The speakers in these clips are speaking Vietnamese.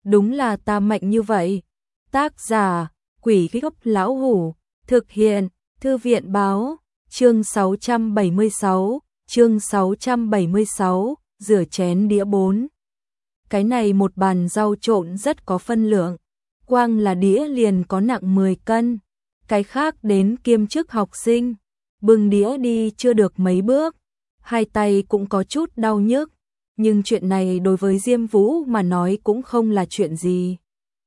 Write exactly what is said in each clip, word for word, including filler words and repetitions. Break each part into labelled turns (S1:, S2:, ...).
S1: đúng là ta mạnh như vậy. Tác giả, Quỷ Gốc Lão Hủ, thực hiện, Thư viện báo, chương sáu trăm bảy mươi sáu, chương sáu trăm bảy mươi sáu, rửa chén đĩa bốn. Cái này một bàn rau trộn rất có phân lượng, quang là đĩa liền có nặng mười cân, cái khác đến kiêm chức học sinh, bưng đĩa đi chưa được mấy bước, hai tay cũng có chút đau nhức, nhưng chuyện này đối với Diêm Vũ mà nói cũng không là chuyện gì.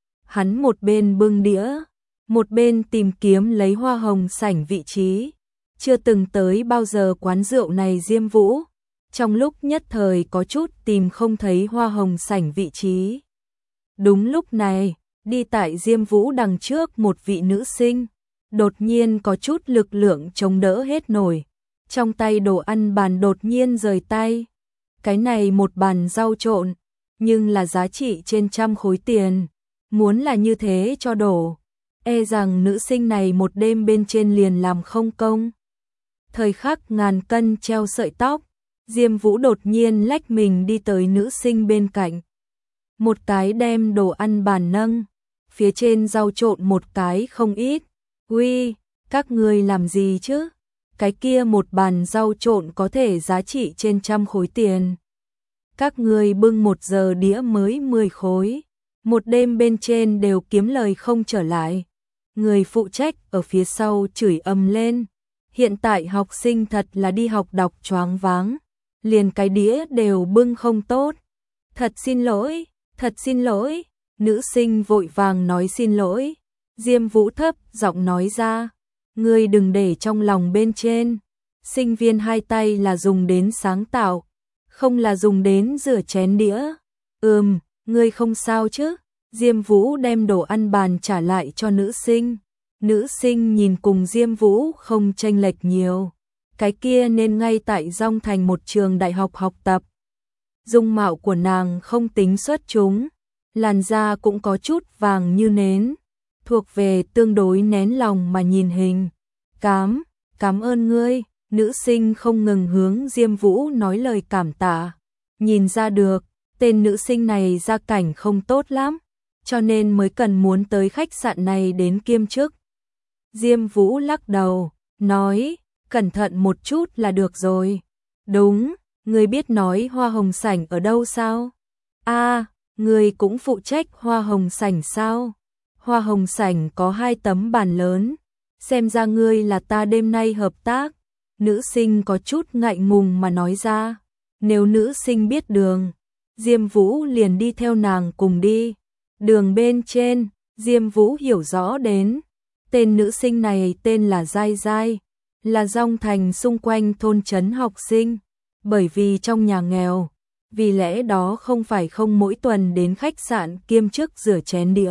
S1: Hắn một bên bưng đĩa, một bên tìm kiếm lấy hoa hồng sảnh vị trí, chưa từng tới bao giờ quán rượu này Diêm Vũ, trong lúc nhất thời có chút tìm không thấy hoa hồng sảnh vị trí. Đúng lúc này, đi tại Diêm Vũ đằng trước một vị nữ sinh, đột nhiên có chút lực lượng chống đỡ hết nổi, trong tay đồ ăn bàn đột nhiên rời tay. Cái này một bàn rau trộn, nhưng là giá trị trên trăm khối tiền, muốn là như thế cho đổ, e rằng nữ sinh này một đêm bên trên liền làm không công. Thời khắc ngàn cân treo sợi tóc, Diêm Vũ đột nhiên lách mình đi tới nữ sinh bên cạnh. Một cái đem đồ ăn bàn nâng, phía trên rau trộn một cái không ít. Uy, các người làm gì chứ? Cái kia một bàn rau trộn có thể giá trị trên trăm khối tiền. Các người bưng một giờ đĩa mới mười khối, một đêm bên trên đều kiếm lời không trở lại. Người phụ trách ở phía sau chửi ầm lên. Hiện tại học sinh thật là đi học đọc choáng váng, liền cái đĩa đều bưng không tốt. Thật xin lỗi, thật xin lỗi, nữ sinh vội vàng nói xin lỗi. Diêm Vũ thấp giọng nói ra, ngươi đừng để trong lòng bên trên. Sinh viên hai tay là dùng đến sáng tạo, không là dùng đến rửa chén đĩa. Ừm, ngươi không sao chứ? Diêm Vũ đem đồ ăn bàn trả lại cho nữ sinh. Nữ sinh nhìn cùng Diêm Vũ không chênh lệch nhiều, cái kia nên ngay tại Dong Thành một trường đại học học tập. Dung mạo của nàng không tính xuất chúng, làn da cũng có chút vàng như nến, thuộc về tương đối nén lòng mà nhìn hình. Cám, cảm ơn ngươi, nữ sinh không ngừng hướng Diêm Vũ nói lời cảm tạ. Nhìn ra được, tên nữ sinh này gia cảnh không tốt lắm, cho nên mới cần muốn tới khách sạn này đến kiêm chức. Diêm Vũ lắc đầu, nói, cẩn thận một chút là được rồi. Đúng, ngươi biết nói hoa hồng sảnh ở đâu sao? A, à, ngươi cũng phụ trách hoa hồng sảnh sao? Hoa hồng sảnh có hai tấm bàn lớn, xem ra ngươi là ta đêm nay hợp tác. Nữ sinh có chút ngại ngùng mà nói ra, nếu nữ sinh biết đường, Diêm Vũ liền đi theo nàng cùng đi. Đường bên trên, Diêm Vũ hiểu rõ đến. Tên nữ sinh này tên là Giai Giai, là Dong Thành xung quanh thôn trấn học sinh, bởi vì trong nhà nghèo, vì lẽ đó không phải không mỗi tuần đến khách sạn kiêm chức rửa chén đĩa.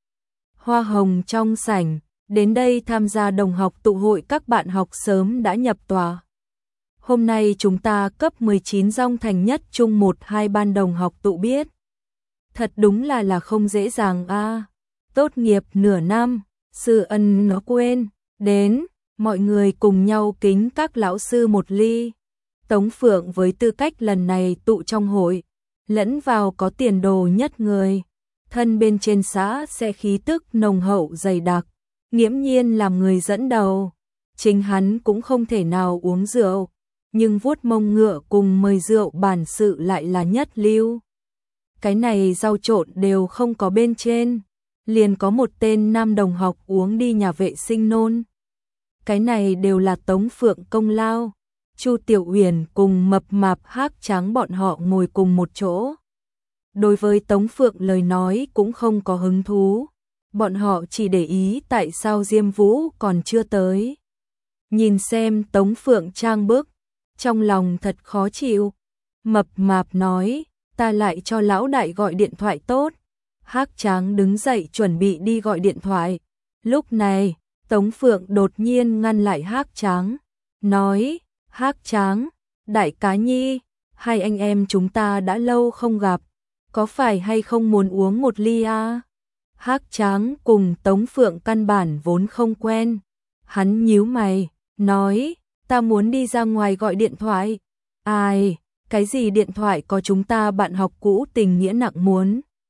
S1: Hoa hồng trong sảnh, đến đây tham gia đồng học tụ hội các bạn học sớm đã nhập tòa. Hôm nay chúng ta cấp mười chín Dong Thành nhất trung một hai ban đồng học tụ biết. Thật đúng là là không dễ dàng a. À. Tốt nghiệp nửa năm. Sư ân nó quên, đến, mọi người cùng nhau kính các lão sư một ly. Tống Phượng với tư cách lần này tụ trong hội, lẫn vào có tiền đồ nhất người, thân bên trên xã sẽ khí tức nồng hậu dày đặc, nghiễm nhiên làm người dẫn đầu. Chính hắn cũng không thể nào uống rượu, nhưng vuốt mông ngựa cùng mời rượu bản sự lại là nhất lưu. Cái này rau trộn đều không có bên trên, liền có một tên nam đồng học uống đi nhà vệ sinh nôn. Cái này đều là Tống Phượng công lao. Chu Tiểu Uyển cùng mập mạp Hắc Trắng bọn họ ngồi cùng một chỗ. Đối với Tống Phượng lời nói cũng không có hứng thú, bọn họ chỉ để ý tại sao Diêm Vũ còn chưa tới. Nhìn xem Tống Phượng trang bức, trong lòng thật khó chịu. Mập mạp nói, ta lại cho lão đại gọi điện thoại tốt. Hắc Tráng đứng dậy chuẩn bị đi gọi điện thoại. Lúc này, Tống Phượng đột nhiên ngăn lại Hắc Tráng, nói, Hắc Tráng, đại cá nhi, hai anh em chúng ta đã lâu không gặp, có phải hay không muốn uống một ly à? Hắc Tráng cùng Tống Phượng căn bản vốn không quen. Hắn nhíu mày, nói, ta muốn đi ra ngoài gọi điện thoại. Ai, cái gì điện thoại có chúng ta bạn học cũ tình nghĩa nặng muốn.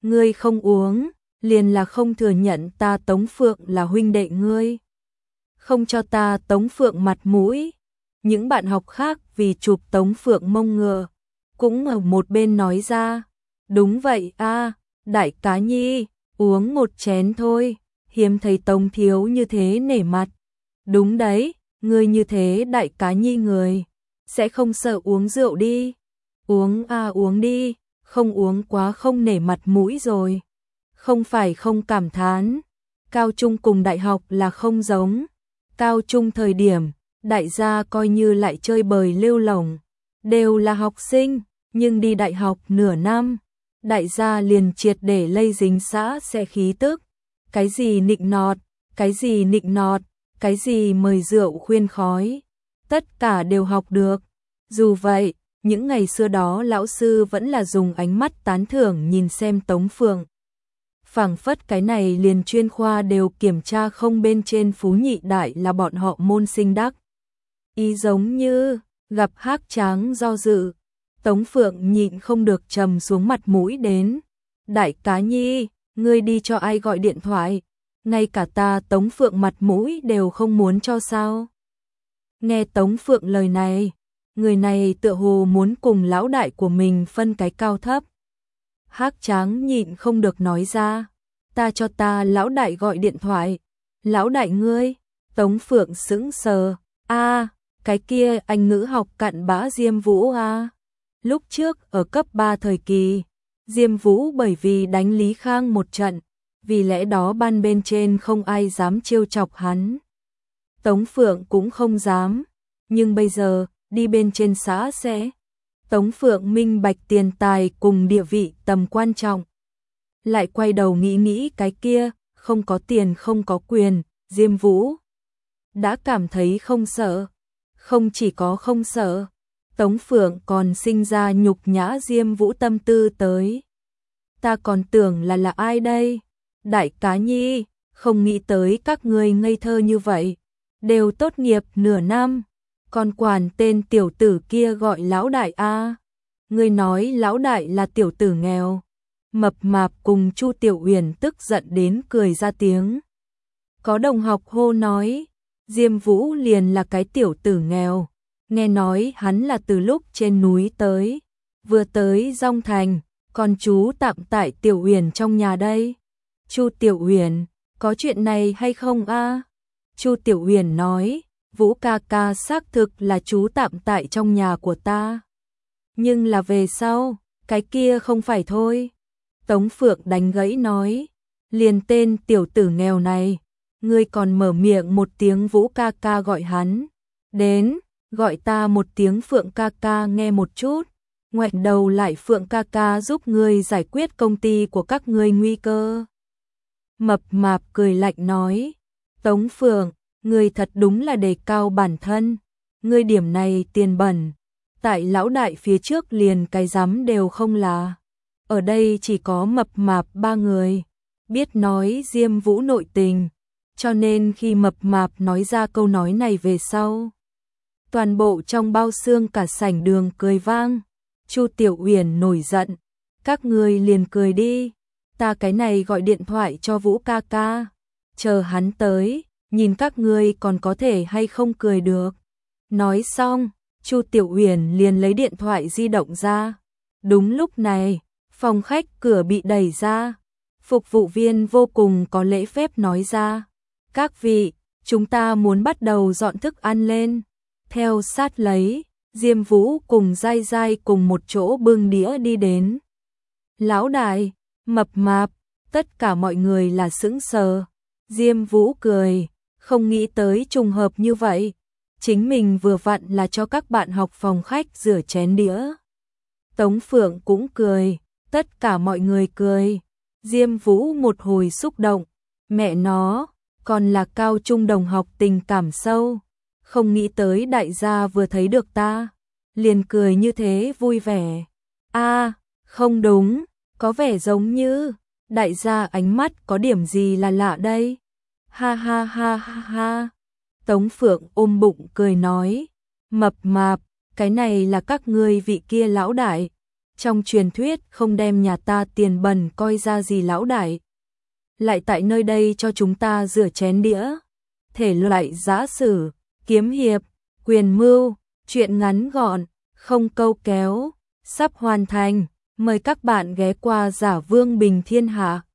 S1: Ngươi không uống, liền là không thừa nhận ta Tống Phượng là huynh đệ ngươi. Không cho ta Tống Phượng mặt mũi. Những bạn học khác vì chụp Tống Phượng mông ngựa, cũng ở một bên nói ra. Đúng vậy a, đại cá nhi, uống một chén thôi, hiếm thấy Tống thiếu như thế nể mặt. Đúng đấy, ngươi như thế đại cá nhi người, sẽ không sợ uống rượu đi. Uống a uống đi, không uống quá không nể mặt mũi rồi. Không phải không cảm thán, cao trung cùng đại học là không giống. Cao trung thời điểm, đại gia coi như lại chơi bời lêu lổng, đều là học sinh, nhưng đi đại học nửa năm, đại gia liền triệt để lây dính xã sẽ khí tức. Cái gì nịnh nọt, cái gì nịnh nọt, cái gì mời rượu khuyên khói, tất cả đều học được. Dù vậy, những ngày xưa đó lão sư vẫn là dùng ánh mắt tán thưởng nhìn xem Tống Phượng. Phảng phất cái này liền chuyên khoa đều kiểm tra không bên trên phú nhị đại là bọn họ môn sinh đắc. Ý giống như, gặp Hắc Tráng do dự, Tống Phượng nhịn không được trầm xuống mặt mũi đến. Đại cá nhi, ngươi đi cho ai gọi điện thoại, ngay cả ta Tống Phượng mặt mũi đều không muốn cho sao. Nghe Tống Phượng lời này, người này tựa hồ muốn cùng lão đại của mình phân cái cao thấp. Hắc Tráng nhịn không được nói ra, ta cho ta lão đại gọi điện thoại. Lão đại ngươi? Tống Phượng sững sờ, a, cái kia anh ngữ học cặn bã Diêm Vũ a. Lúc trước ở cấp ba thời kỳ, Diêm Vũ bởi vì đánh Lý Khang một trận, vì lẽ đó ban bên trên không ai dám trêu chọc hắn. Tống Phượng cũng không dám, nhưng bây giờ đi bên trên xã sẽ. Tống Phượng minh bạch tiền tài cùng địa vị tầm quan trọng. Lại quay đầu nghĩ nghĩ cái kia, không có tiền không có quyền, Diêm Vũ. Đã cảm thấy không sợ. Không chỉ có không sợ, Tống Phượng còn sinh ra nhục nhã Diêm Vũ tâm tư tới. Ta còn tưởng là là ai đây? Đại cá nhi, không nghĩ tới các ngươi ngây thơ như vậy. Đều tốt nghiệp nửa năm, còn quản tên tiểu tử kia gọi lão đại a. Ngươi nói lão đại là tiểu tử nghèo. Mập mạp cùng Chu Tiểu Uyển tức giận đến cười ra tiếng. Có đồng học hô nói, Diêm Vũ liền là cái tiểu tử nghèo. Nghe nói hắn là từ lúc trên núi tới, vừa tới Dong Thành, còn chú tạm tại Tiểu Uyển trong nhà đây. Chu Tiểu Uyển, có chuyện này hay không a? Chu Tiểu Uyển nói, Vũ ca ca xác thực là chú tạm tại trong nhà của ta. Nhưng là về sau, cái kia không phải thôi. Tống Phượng đánh gãy nói, liền tên tiểu tử nghèo này, ngươi còn mở miệng một tiếng Vũ ca ca gọi hắn. Đến, gọi ta một tiếng Phượng ca ca nghe một chút. Ngoảnh đầu lại Phượng ca ca giúp ngươi giải quyết công ty của các ngươi nguy cơ. Mập mạp cười lạnh nói, Tống Phượng, ngươi thật đúng là đề cao bản thân. Ngươi điểm này tiền bẩn, tại lão đại phía trước liền cái dám đều không là. Ở đây chỉ có mập mạp ba người, biết nói Diêm Vũ nội tình, cho nên khi mập mạp nói ra câu nói này về sau, toàn bộ trong bao xương cả sảnh đường cười vang. Chu Tiểu Uyển nổi giận, các ngươi liền cười đi, ta cái này gọi điện thoại cho Vũ ca ca, chờ hắn tới, nhìn các ngươi còn có thể hay không cười được. Nói xong, Chu Tiểu Uyển liền lấy điện thoại di động ra. Đúng lúc này, phòng khách cửa bị đẩy ra, phục vụ viên vô cùng có lễ phép nói ra, các vị, chúng ta muốn bắt đầu dọn thức ăn lên. Theo sát lấy, Diêm Vũ cùng Giai Giai cùng một chỗ bưng đĩa đi đến. Lão đại, mập mạp, tất cả mọi người là sững sờ. Diêm Vũ cười, không nghĩ tới trùng hợp như vậy. Chính mình vừa vặn là cho các bạn học phòng khách rửa chén đĩa. Tống Phượng cũng cười, tất cả mọi người cười. Diêm Vũ một hồi xúc động, mẹ nó, còn là cao trung đồng học tình cảm sâu. Không nghĩ tới đại gia vừa thấy được ta, liền cười như thế vui vẻ. A, không đúng, có vẻ giống như, đại gia ánh mắt có điểm gì là lạ đây. Ha ha ha ha ha. Tống Phượng ôm bụng cười nói, mập mạp, cái này là các ngươi vị kia lão đại, trong truyền thuyết không đem nhà ta tiền bẩn coi ra gì lão đại. Lại tại nơi đây cho chúng ta rửa chén đĩa. Thể loại giã sử, kiếm hiệp, quyền mưu, truyện ngắn gọn, không câu kéo, sắp hoàn thành. Mời các bạn ghé qua Giả Vương Bình Thiên Hạ.